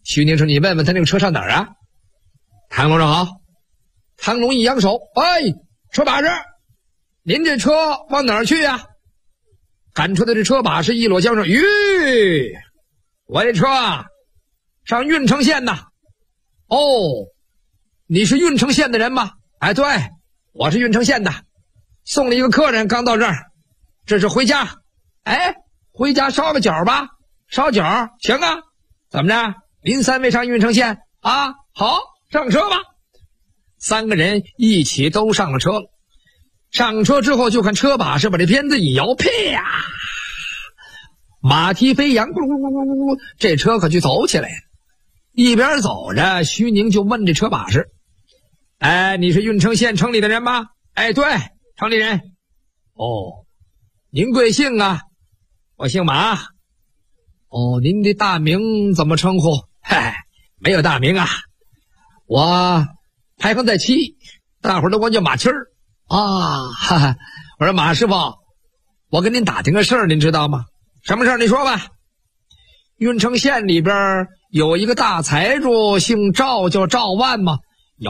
徐宁说：“你问问他那个车上哪儿啊？”唐龙说：“好。”唐龙一扬手：“哎，车把式，您这车往哪儿去呀？”赶车的这车把式一落缰绳：“吁，我这车啊，上郓城县呐。”“哦，你是郓城县的人吗？”“哎，对，我是郓城县的，送了一个客人刚到这儿，这是回家。”“哎，回家烧个脚吧。”“烧脚行啊，怎么着？您三位上郓城县啊？好，上车吧。”三个人一起都上了车了。上车之后，就看车把式把这鞭子一摇，啪，马蹄飞扬，咕噜咕噜咕噜，这车可就走起来了。一边走着，徐宁就问这车把式：“哎，你是郓城县城里的人吗？”“哎，对，城里人。”“哦，您贵姓啊？”“我姓马。”“哦，您的大名怎么称呼？”“嗨，没有大名啊，我排行在7，大伙儿都管叫马七儿啊。”“哈哈，我说马师傅，我跟您打听个事儿，您知道吗？”“什么事儿？你说吧。”“郓城县里边有一个大财主，姓赵，叫赵万吗？”“有。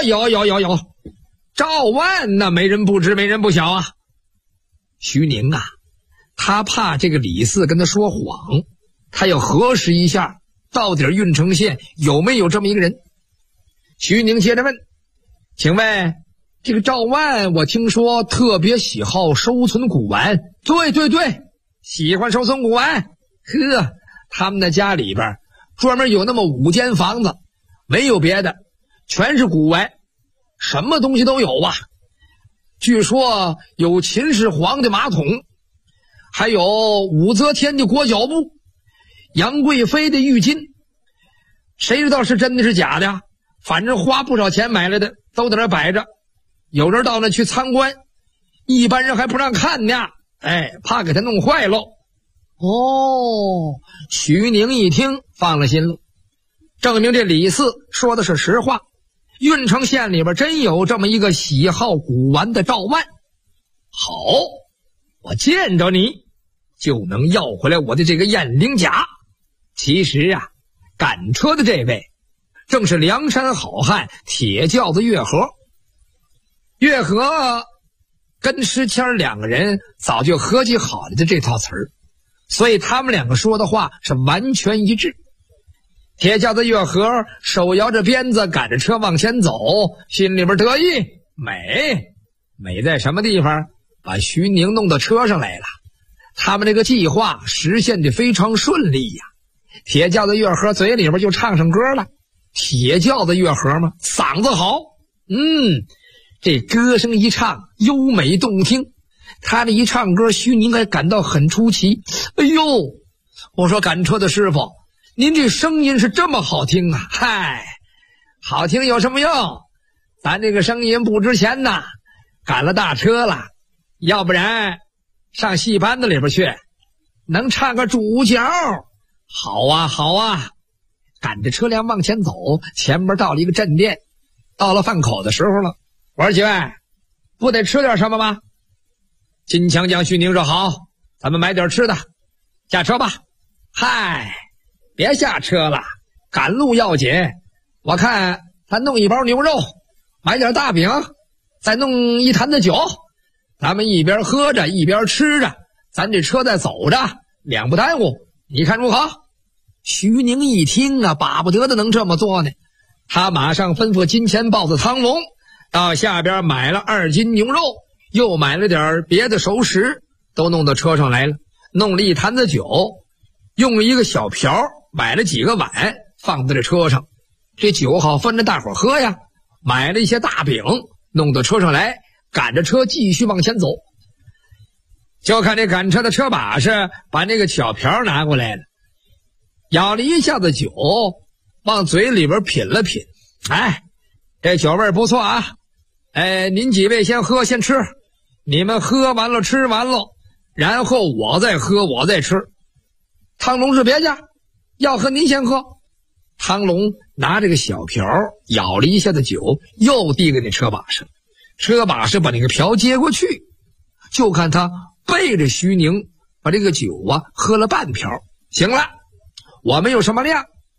赵万那没人不知，没人不晓啊。”徐宁啊，他怕这个李四跟他说谎，他要核实一下到底郓城县有没有这么一个人。徐宁接着问：“请问这个赵万，我听说特别喜好收存古玩。”“对，喜欢收存古玩。呵，他们的家里边专门有那么5间房子，没有别的，全是古玩，什么东西都有啊。据说有秦始皇的马桶，还有武则天的裹脚布，杨贵妃的浴巾，谁知道是真的是假的呀？反正花不少钱买来的，都在那摆着。有人到那去参观，一般人还不让看呢，怕给他弄坏喽。”哦，徐宁一听放了心了，证明这李四说的是实话。郓城县里边真有这么一个喜好古玩的赵万。好，我见着你就能要回来我的这个燕翎甲。其实啊，赶车的这位正是梁山好汉铁轿子月和。月和跟石谦两个人早就合计好了的这套词儿，所以他们两个说的话是完全一致。铁轿子月和手摇着鞭子赶着车往前走，心里边得意，美在什么地方？把徐宁弄到车上来了。他们这个计划实现的非常顺利呀。铁轿子月和嘴里边就唱上歌了。铁轿子月和嘛，嗓子好，这歌声一唱优美动听。他这一唱歌，徐宁还感到很出奇。哎呦，我说赶车的师傅，您这声音是这么好听啊！嗨，好听有什么用？咱这个声音不值钱呐，赶了大车了，要不然上戏班子里边去，能唱个主角。好啊，赶着车辆往前走，前面到了一个镇店，到了饭口的时候了。我说几位，不得吃点什么吗？金枪将徐宁说：“好，咱们买点吃的，下车吧。”嗨，别下车了，赶路要紧。我看咱弄一包牛肉，买点大饼，再弄一坛子酒，咱们一边喝着一边吃着，咱这车再走着，两不耽误，你看如何？徐宁一听啊，巴不得的能这么做呢。他马上吩咐金钱豹子汤龙到下边买了2斤牛肉，又买了点别的熟食，都弄到车上来了，弄了一坛子酒，用一个小瓢买了几个碗放在这车上，这酒好分着大伙喝呀。买了一些大饼弄到车上来，赶着车继续往前走。就看这赶车的车把式把那个小瓢拿过来了，舀了一下子酒，往嘴里边品了品。这酒味不错啊。您几位先喝先吃，你们喝完了吃完了，然后我再喝我再吃。汤龙是别介，要喝您先喝。汤龙拿这个小瓢舀了一下子酒，又递给那车把式。车把式把那个瓢接过去，就看他背着徐宁把这个酒啊喝了半瓢。行了，我们有什么量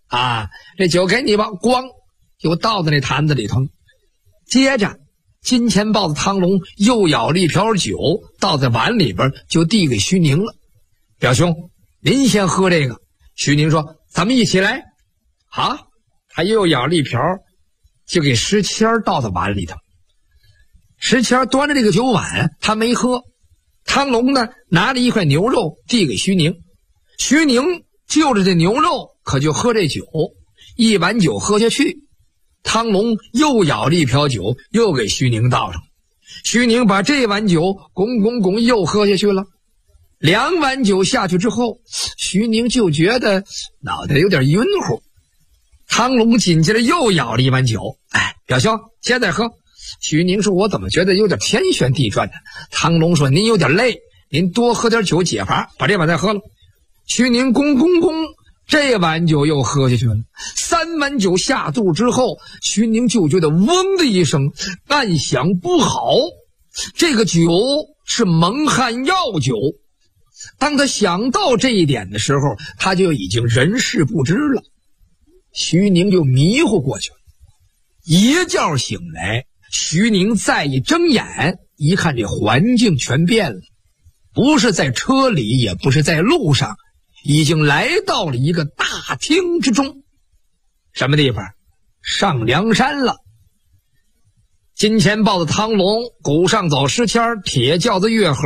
啊，这酒给你吧，咣就倒在那坛子里头。接着金钱豹子汤龙又舀了一瓢酒，倒在碗里边，就递给徐宁了。表兄，您先喝这个。徐宁说：“咱们一起来。”好，他又舀了一瓢，就给石谦倒在碗里头。石谦端着这个酒碗，他没喝。汤龙呢，拿了一块牛肉递给徐宁。徐宁就着这牛肉，可就喝这酒。一碗酒喝下去，汤龙又舀了一瓢酒，又给徐宁倒上。徐宁把这碗酒拱又喝下去了。2碗酒下去之后，徐宁就觉得脑袋有点晕乎。汤龙紧接着又舀了一碗酒。表兄，现在喝。徐宁说：“我怎么觉得有点天旋地转呢？”汤龙说：“您有点累，您多喝点酒解乏，把这碗再喝了。”徐宁拱，这碗酒又喝下去了。3碗酒下肚之后，徐宁就觉得嗡的一声，暗想不好，这个酒是蒙汗药酒。当他想到这一点的时候，他就已经人事不知了。徐宁就迷糊过去了。一觉醒来，徐宁再一睁眼，一看这环境全变了，不是在车里，也不是在路上，已经来到了一个大厅之中。什么地方？上梁山了。金钱豹子汤龙，鼓上走石谦，铁轿子月河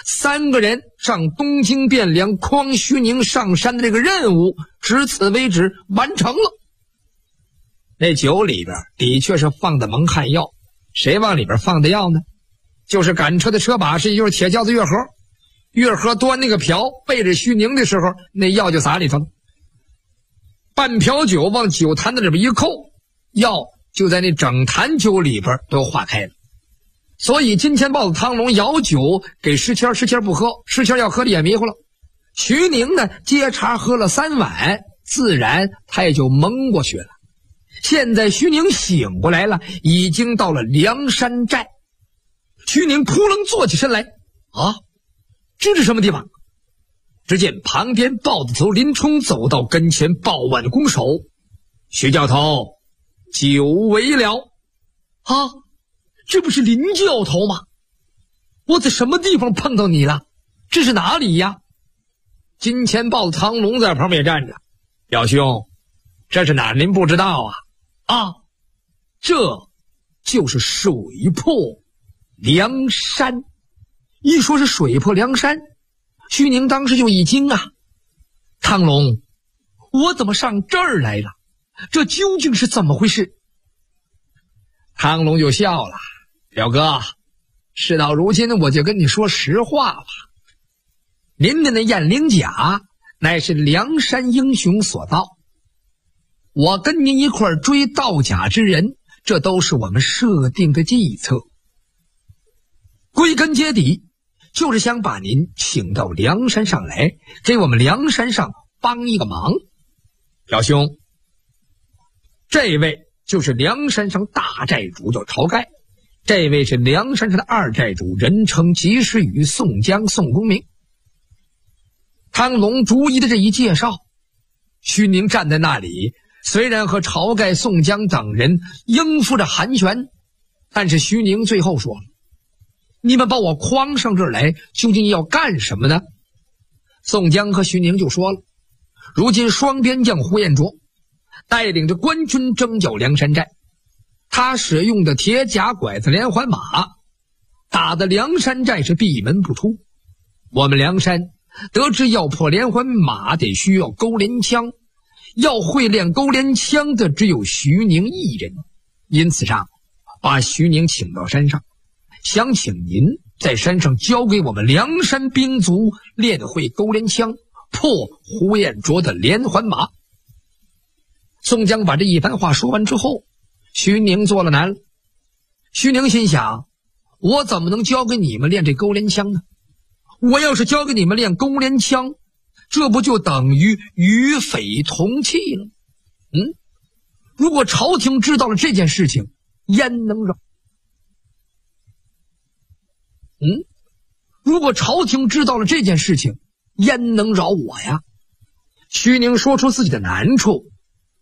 ，3个人上东京汴梁诓徐宁上山的这个任务，至此为止完成了。那酒里边的确是放的蒙汗药，谁往里边放的药呢？就是赶车的车把式，也就是铁轿子月河。月河端那个瓢背着徐宁的时候，那药就洒里头了。半瓢酒往酒坛子里边一扣，药就在那整坛酒里边都化开了。所以金钱豹子汤龙舀酒给石谦，石谦不喝，石谦要喝的也迷糊了。徐宁呢，接茬喝了3碗，自然他也就蒙过去了。现在徐宁醒过来了，已经到了梁山寨。徐宁扑棱坐起身来，这是什么地方？只见旁边豹子头林冲走到跟前，抱腕拱手：“徐教头，久违了。”这不是林教头吗？我在什么地方碰到你了？这是哪里呀？金钱豹子汤龙在旁边站着：“表兄，这是哪儿？您不知道啊？这就是水泊梁山。”一说是水泊梁山，徐宁当时就一惊啊！汤龙，我怎么上这儿来了？这究竟是怎么回事？汤龙就笑了：“表哥，事到如今，我就跟你说实话吧。您的那雁翎甲乃是梁山英雄所盗，我跟您一块追盗甲之人，这都是我们设定的计策。归根结底，就是想把您请到梁山上来，给我们梁山上帮一个忙。表兄，这位就是梁山上大寨主，叫晁盖；这位是梁山上的2寨主，人称及时雨宋江宋公明。”汤龙逐一的这一介绍，徐宁站在那里，虽然和晁盖、宋江等人应付着寒暄，但是徐宁最后说了：“你们把我诓上这儿来，究竟要干什么呢？”宋江和徐宁就说了：“如今双边将呼延灼带领着官军征剿梁山寨，他使用的铁甲拐子连环马，打的梁山寨是闭门不出。我们梁山得知要破连环马得需要钩镰枪，要会练钩镰枪的只有徐宁一人，因此上把徐宁请到山上，想请您在山上教给我们梁山兵卒练会钩镰枪，破呼延灼的连环马。”宋江把这一番话说完之后，徐宁做了难了。徐宁心想：我怎么能教给你们练这钩镰枪呢？我要是教给你们练钩镰枪，这不就等于与匪同气了？如果朝廷知道了这件事情，焉能饶？如果朝廷知道了这件事情，焉能饶我呀？徐宁说出自己的难处，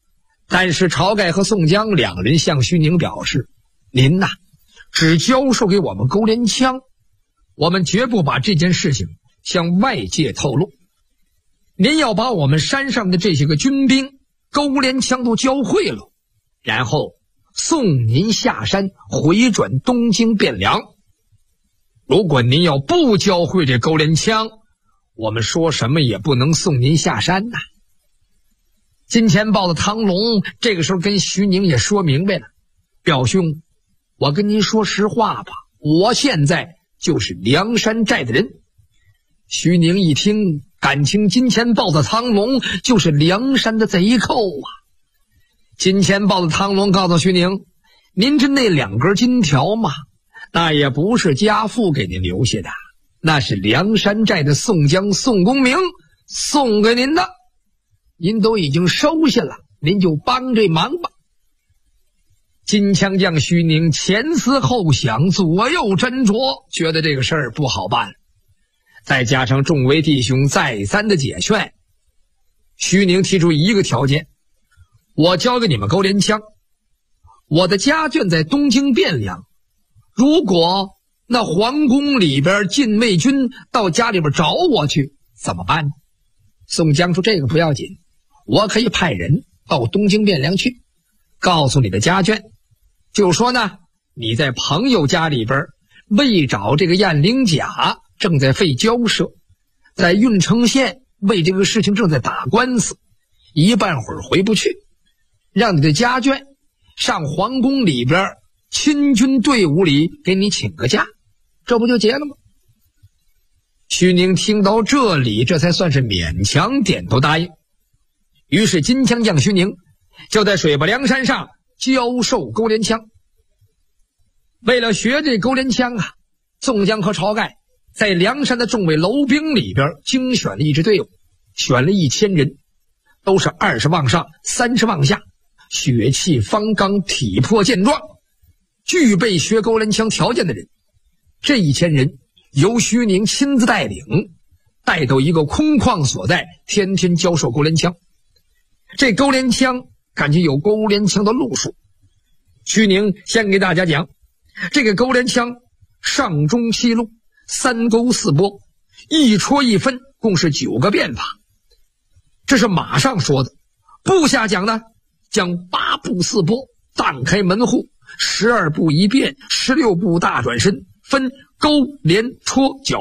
但是晁盖和宋江两人向徐宁表示，您呐，只教授给我们钩镰枪，我们绝不把这件事情向外界透露。您要把我们山上的这些个军兵钩镰枪都教会了，然后送您下山回转东京汴梁。如果您要不教会这钩镰枪，我们说什么也不能送您下山呐。金钱豹的唐龙这个时候跟徐宁也说明白了，表兄，我跟您说实话吧，我现在就是梁山寨的人。徐宁一听，感情金钱豹的唐龙就是梁山的贼寇啊。金钱豹的唐龙告诉徐宁，您这那2根金条嘛，那也不是家父给您留下的，那是梁山寨的宋江宋公明送给您的，您都已经收下了，您就帮这忙吧。金枪将徐宁前思后想，左右斟酌，觉得这个事儿不好办，再加上众位弟兄再三的解劝，徐宁提出一个条件，我交给你们钩镰枪，我的家眷在东京汴梁，如果那皇宫里边禁卫军到家里边找我去怎么办呢？宋江说，这个不要紧，我可以派人到东京汴梁去，告诉你的家眷，就说呢，你在朋友家里边为找这个燕翎甲正在费交涉，在郓城县为这个事情正在打官司，一半会儿回不去，让你的家眷上皇宫里边亲军队伍里给你请个假，这不就结了吗？徐宁听到这里，这才算是勉强点头答应。于是金枪将徐宁就在水泊梁山上教授钩镰枪。为了学这钩镰枪啊，宋江和晁盖在梁山的众位楼兵里边精选了一支队伍，选了1000人，都是20往上30往下，血气方刚，体魄健壮，具备学钩镰枪条件的人。这1000人由徐宁亲自带领，带到一个空旷所在，天天教授钩镰枪。这钩镰枪感觉有钩镰枪的路数，徐宁先给大家讲，这个钩镰枪上中7路，3钩4拨，一戳一分，共是9个变法。这是马上说的。部下讲呢，将8步4拨，荡开门户，12步一变，16步大转身，分钩连戳脚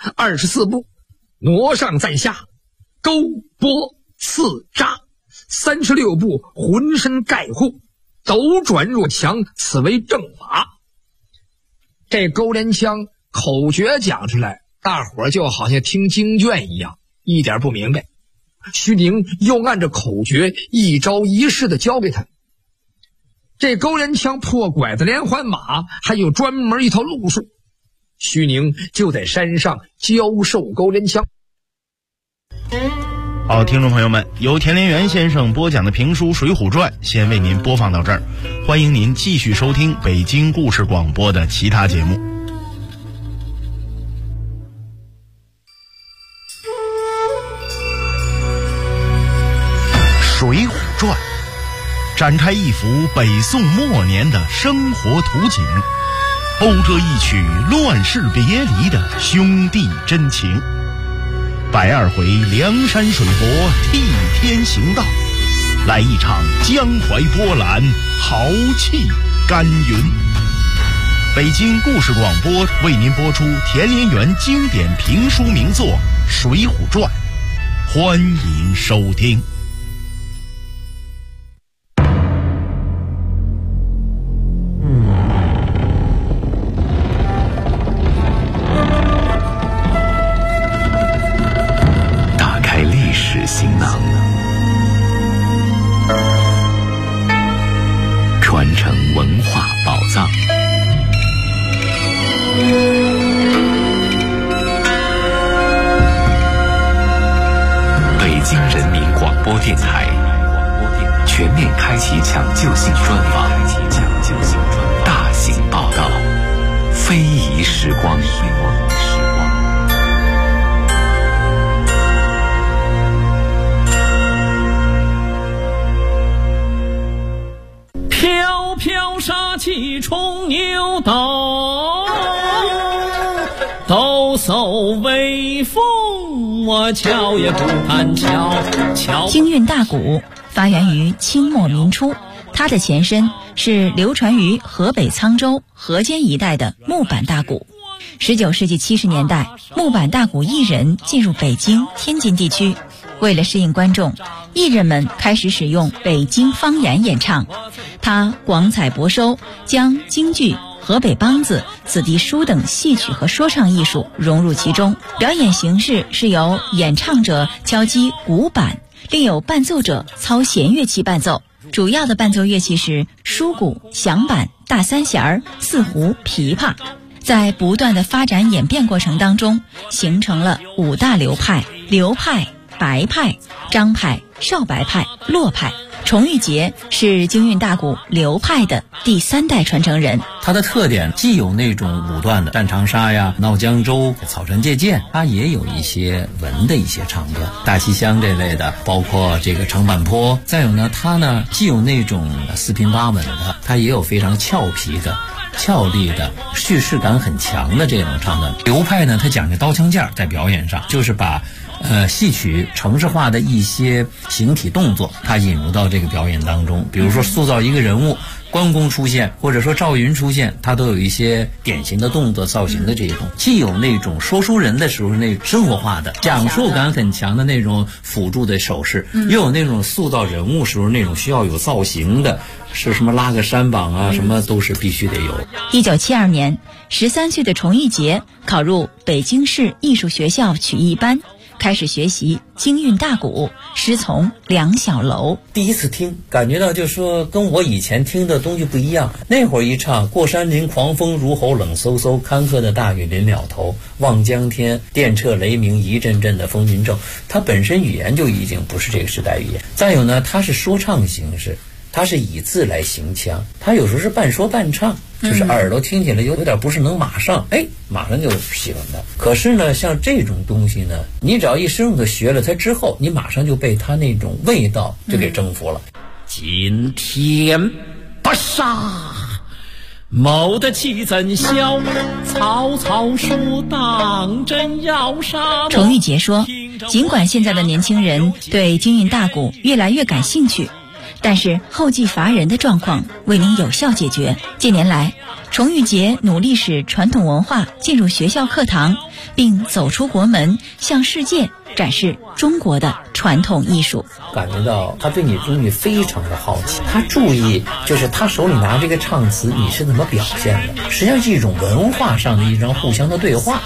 ，24步挪上再下，钩拨刺扎，36步浑身盖护，斗转若强，此为正法。这钩镰枪口诀讲出来，大伙儿就好像听经卷一样，一点不明白。徐宁又按着口诀一招一式的教给他。这钩镰枪破拐子连环马还有专门一套路数，徐宁就在山上教授钩镰枪。 好，听众朋友们，由田连元先生播讲的评书《水浒传》先为您播放到这儿，欢迎您继续收听北京故事广播的其他节目。《水浒传》展开一幅北宋末年的生活图景，讴歌一曲乱世别离的兄弟真情。102回梁山水泊替天行道，来一场江淮波澜，豪气干云。北京故事广播为您播出田连元经典评书名作《水浒传》，欢迎收听。 行囊，传承文化宝藏。北京人民广播电台全面开启抢救性专访，大型报道，非遗时光。 绞杀气冲牛刀，抖擞威风，我瞧也不敢瞧。 京韵大鼓发源于清末民初，它的前身是流传于河北沧州、河间一带的木板大鼓。19世纪70年代，木板大鼓艺人进入北京、天津地区，为了适应观众，艺人们开始使用北京方言演唱。他广采博收，将京剧、河北梆子、子弟书等戏曲和说唱艺术融入其中。表演形式是由演唱者敲击鼓板，另有伴奏者操弦乐器伴奏。主要的伴奏乐器是书鼓、响板、大三弦、四胡、琵琶。在不断的发展演变过程当中，形成了5大流派：刘派、白派、张派、少白派、骆派。崇玉杰是京韵大鼓刘派的第3代传承人。 它的特点既有那种武断的战长沙呀、闹江州、草船借箭，它也有一些文的一些唱段，大西厢这类的，包括这个长坂坡。再有呢，它呢既有那种四平八稳的，它也有非常俏皮的、俏丽的、叙事感很强的这种唱段。刘派呢，它讲究刀枪剑，在表演上就是把戏曲程式化的一些形体动作，它引入到这个表演当中。比如说塑造一个人物，关公出现，或者说赵云出现，它都有一些典型的动作造型的这种，既有那种说书人的时候那生活化的讲述感很强的那种辅助的手势，又有那种塑造人物时候那种需要有造型的，是什么拉个山膀啊，什么都是必须得有。 1972年，13岁的崇玉杰考入北京市艺术学校曲艺班，开始学习京韵大鼓，师从梁小楼。 第一次听，感觉到就是说跟我以前听的东西不一样。那会儿一唱过山林狂风如吼，冷飕飕，坎坷的大雨临了头，望江天，电掣雷鸣，一阵阵的风云骤。它本身语言就已经不是这个时代语言。再有呢，它是说唱形式，它是以字来行腔，它有时候是半说半唱，就是耳朵听起来有点不是能马上就喜欢它。可是呢，像这种东西呢，你只要一深入的学了它之后，你马上就被它那种味道就给征服了。 今天不杀，谋得其怎消？曹操说当真要杀。 崇玉杰说，尽管现在的年轻人对京韵大鼓越来越感兴趣，但是后继乏人的状况未能有效解决。近年来，崇玉杰努力使传统文化进入学校课堂，并走出国门，向世界展示中国的传统艺术。 感觉到他对你东西非常的好奇，他注意就是他手里拿这个唱词你是怎么表现的，实际上是一种文化上的一种互相的对话。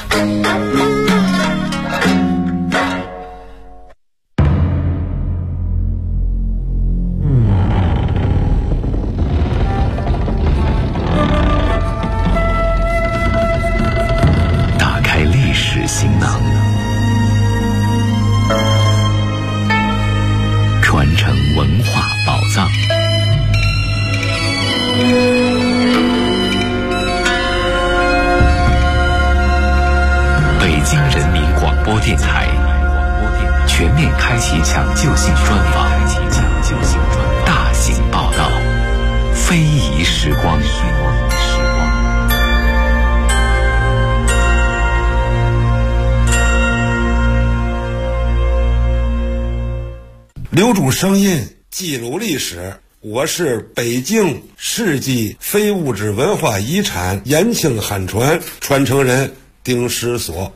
行囊，传承文化宝藏。北京人民广播电台全面开启抢救性专访，大型报道，非遗时光。 留住声音，记录历史。我是北京世纪非物质文化遗产延庆汉传传承人丁石所。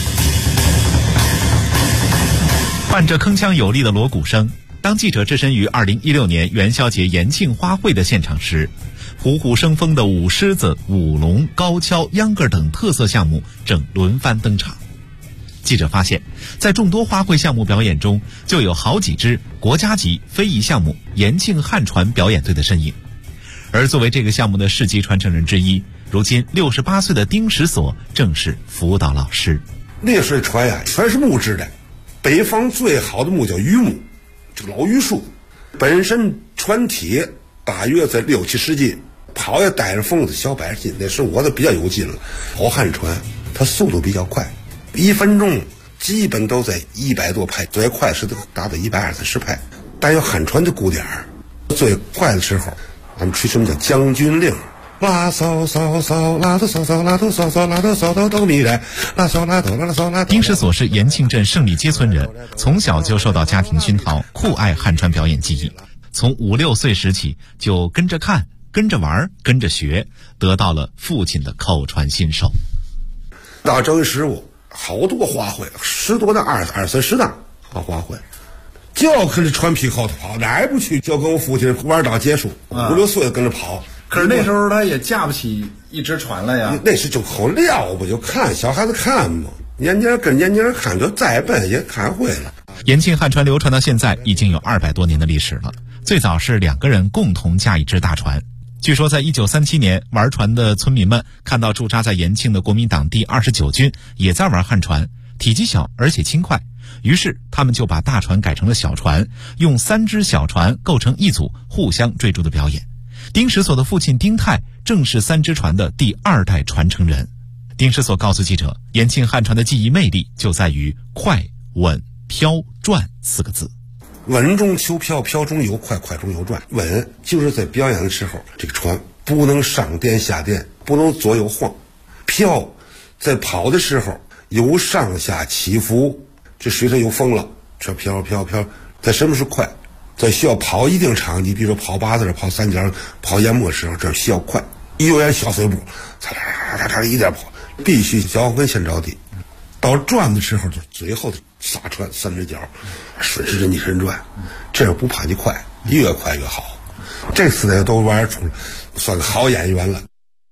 伴着铿锵有力的锣鼓声，当记者置身于2016年元宵节延庆花卉的现场时，虎虎生风的舞狮子、舞龙、高跷、秧歌等特色项目正轮番登场。记者发现，在众多花卉项目表演中，就有好几支国家级非遗项目延庆汉传表演队的身影。而作为这个项目的世纪传承人之一，如今68岁的丁石所正是辅导老师。 那水船呀，全是木质的，北方最好的木叫榆木，这个老榆树，本身船体大约在6、7十斤，跑也带着缝子小100斤，那是我的比较有劲了。跑汉船，它速度比较快。1分钟基本都在100多拍，最快是达到120、130拍。但有汉船的鼓点，最快的时候咱们吹什么叫将军令。拉骚骚骚，拉哆骚骚，拉哆骚骚，拉哆骚哆哆咪来，拉骚拉哆拉骚拉。 丁石所是延庆镇胜利街村人，从小就受到家庭熏陶，酷爱汉传表演技艺。从5、6岁时起，就跟着看、跟着玩、跟着学，得到了父亲的口传心授。 到正师傅，好多花卉，10多档、20、30档好花卉，就跟着穿皮后头跑，哪也不去，就跟我父亲玩到结束，5、6岁跟着跑。 可是那时候他也架不起一只船来呀。 那时就好撂不就看小孩子看嘛，年年跟年年看，就再笨也看会了。 延庆汉传流传到现在已经有200多年的历史了。最早是2个人共同驾一只大船。据说在1937年，玩船的村民们看到驻扎在延庆的国民党第29军也在玩汉船，体积小而且轻快，于是他们就把大船改成了小船，用3只小船构成一组，互相追逐的表演。丁石所的父亲丁泰正是3只船的第2代传承人。丁石所告诉记者，延庆汉传的技艺魅力就在于快、稳、飘、转4个字。 稳中求飘，飘中有快，快中有转。稳就是在表演的时候，这个船不能上颠下颠，不能左右晃。飘在跑的时候有上下起伏，这水上有风了，这飘飘飘。在什么是快？在需要跑一定场地，比如说跑8字、跑3角、跑淹没时候，这需要快。有点小碎步，嚓嚓嚓嚓一点跑，必须脚跟先着地。到转的时候，就最后的刹船，3只脚顺时针逆时针转，这样不怕你快，越快越好。这4代都玩出了，算个好演员了。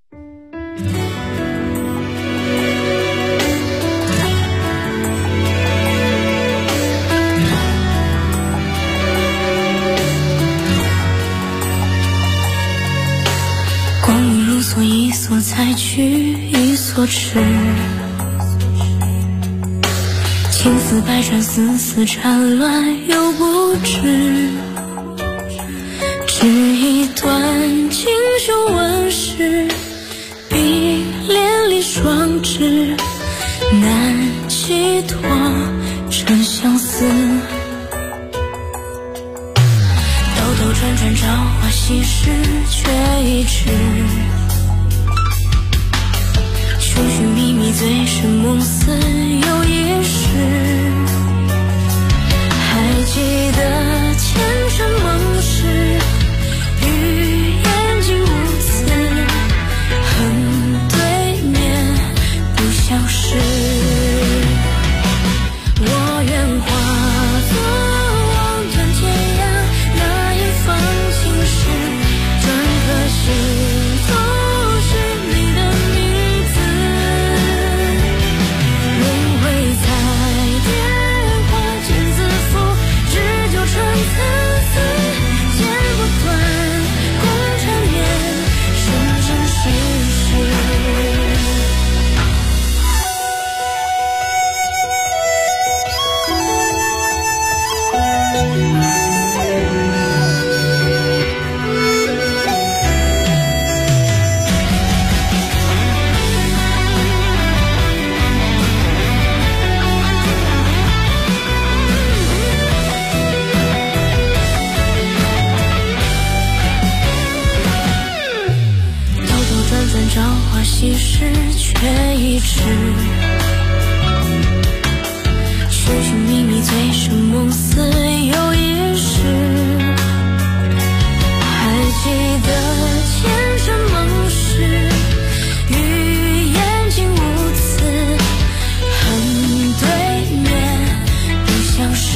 光阴如梭，一梭采取，一梭吃。情丝百转，丝丝缠乱又不知。只一段锦绣纹饰，碧连理双枝，难寄托真相思。兜兜转转，朝花夕拾，却一直。寻寻觅觅，醉生梦死又一世。还记得前尘梦事，与眼睛无词，恨对面不相识。我愿化作望断天涯那一方青石，转颗心都是你的名字。轮回在电话间自负，只纠缠参差，剪不断共缠绵，生生世世。兜兜转转，朝花夕拾，却一直。寻寻觅觅，醉生梦死又